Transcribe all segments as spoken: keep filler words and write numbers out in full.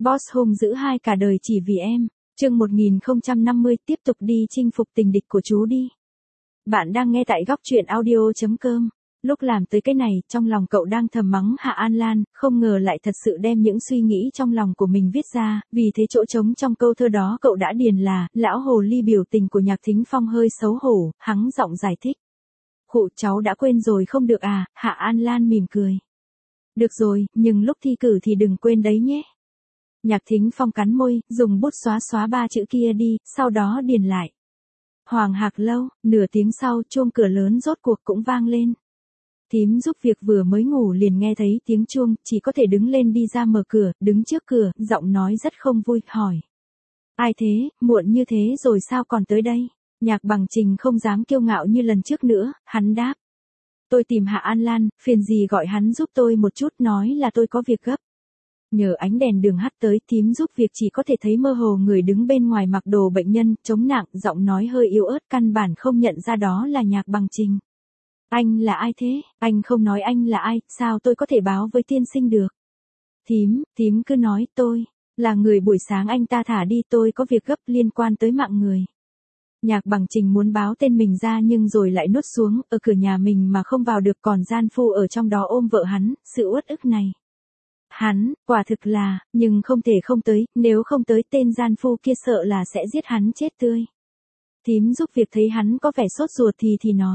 Boss hung dữ hai cả đời chỉ vì em. Chương một nghìn không trăm năm mươi tiếp tục đi chinh phục tình địch của chú đi. Bạn đang nghe tại góc truyện audio chấm com. Lúc làm tới cái này, trong lòng cậu đang thầm mắng Hạ An Lan, không ngờ lại thật sự đem những suy nghĩ trong lòng của mình viết ra, vì thế chỗ trống trong câu thơ đó cậu đã điền là, lão hồ ly biểu tình của Nhạc Thính Phong hơi xấu hổ, hắng giọng giải thích. Khụ, cháu đã quên rồi không được à, Hạ An Lan mỉm cười. Được rồi, nhưng lúc thi cử thì đừng quên đấy nhé. Nhạc Thính Phong cắn môi, dùng bút xóa xóa ba chữ kia đi, sau đó điền lại. Hoàng Hạc Lâu, nửa tiếng sau chuông cửa lớn rốt cuộc cũng vang lên. Thím giúp việc vừa mới ngủ liền nghe thấy tiếng chuông, chỉ có thể đứng lên đi ra mở cửa, đứng trước cửa, giọng nói rất không vui, hỏi. Ai thế, muộn như thế rồi sao còn tới đây? Nhạc Bằng Trình không dám kiêu ngạo như lần trước nữa, hắn đáp. Tôi tìm Hạ An Lan, phiền gì gọi hắn giúp tôi một chút, nói là tôi có việc gấp. Nhờ ánh đèn đường hắt tới, thím giúp việc chỉ có thể thấy mơ hồ người đứng bên ngoài mặc đồ bệnh nhân, chống nặng, giọng nói hơi yếu ớt, căn bản không nhận ra đó là Nhạc Bằng Trình. Anh là ai thế? Anh không nói anh là ai, sao tôi có thể báo với tiên sinh được? Thím, thím cứ nói tôi, là người buổi sáng anh ta thả đi, tôi có việc gấp liên quan tới mạng người. Nhạc Bằng Trình muốn báo tên mình ra nhưng rồi lại nuốt xuống, ở cửa nhà mình mà không vào được, còn gian phu ở trong đó ôm vợ hắn, sự uất ức này. Hắn, quả thực là, nhưng không thể không tới, nếu không tới tên gian phu kia sợ là sẽ giết hắn chết tươi. Thím giúp việc thấy hắn có vẻ sốt ruột thì thì nói.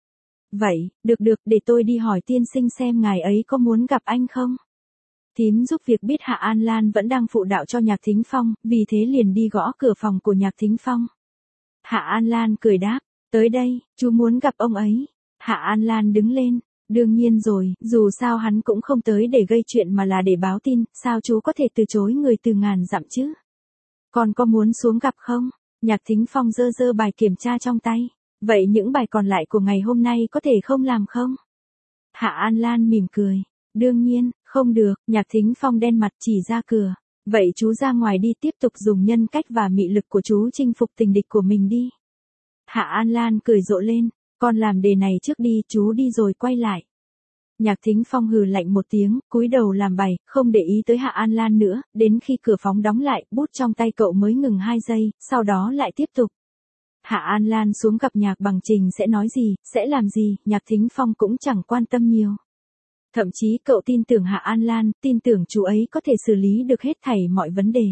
Vậy, được được, để tôi đi hỏi tiên sinh xem ngài ấy có muốn gặp anh không? Thím giúp việc biết Hạ An Lan vẫn đang phụ đạo cho Nhạc Thính Phong, vì thế liền đi gõ cửa phòng của Nhạc Thính Phong. Hạ An Lan cười đáp, tới đây, chú muốn gặp ông ấy. Hạ An Lan đứng lên, đương nhiên rồi, dù sao hắn cũng không tới để gây chuyện mà là để báo tin, sao chú có thể từ chối người từ ngàn dặm chứ? Còn có muốn xuống gặp không? Nhạc Thính Phong giơ giơ bài kiểm tra trong tay. Vậy những bài còn lại của ngày hôm nay có thể không làm không? Hạ An Lan mỉm cười. Đương nhiên, không được, Nhạc Thính Phong đen mặt chỉ ra cửa. Vậy chú ra ngoài đi, tiếp tục dùng nhân cách và mị lực của chú chinh phục tình địch của mình đi. Hạ An Lan cười rộ lên. Con làm đề này trước đi, chú đi rồi quay lại. Nhạc Thính Phong hừ lạnh một tiếng, cúi đầu làm bài, không để ý tới Hạ An Lan nữa, đến khi cửa phòng đóng lại, bút trong tay cậu mới ngừng hai giây, sau đó lại tiếp tục. Hạ An Lan xuống gặp Nhạc Bằng Trình sẽ nói gì, sẽ làm gì, Nhạc Thính Phong cũng chẳng quan tâm nhiều. Thậm chí cậu tin tưởng Hạ An Lan, tin tưởng chú ấy có thể xử lý được hết thảy mọi vấn đề.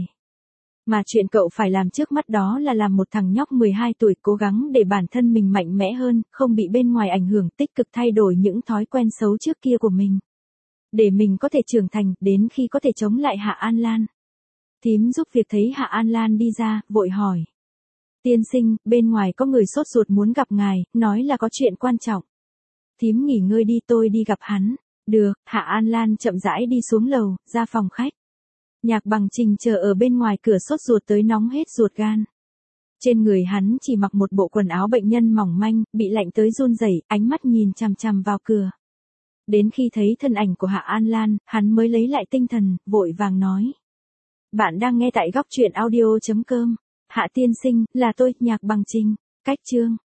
Mà chuyện cậu phải làm trước mắt đó là làm một thằng nhóc mười hai tuổi cố gắng để bản thân mình mạnh mẽ hơn, không bị bên ngoài ảnh hưởng, tích cực thay đổi những thói quen xấu trước kia của mình. Để mình có thể trưởng thành, đến khi có thể chống lại Hạ An Lan. Thím giúp việc thấy Hạ An Lan đi ra, vội hỏi. Tiên sinh, bên ngoài có người sốt ruột muốn gặp ngài, nói là có chuyện quan trọng. Thím nghỉ ngơi đi, tôi đi gặp hắn. Được, Hạ An Lan chậm rãi đi xuống lầu, ra phòng khách. Nhạc Bằng Trình chờ ở bên ngoài cửa sốt ruột tới nóng hết ruột gan. Trên người hắn chỉ mặc một bộ quần áo bệnh nhân mỏng manh, bị lạnh tới run rẩy, ánh mắt nhìn chằm chằm vào cửa. Đến khi thấy thân ảnh của Hạ An Lan, hắn mới lấy lại tinh thần, vội vàng nói. Bạn đang nghe tại góc truyện audio chấm com. Hạ tiên sinh, là tôi, Nhạc Bằng Trình. Cách chương.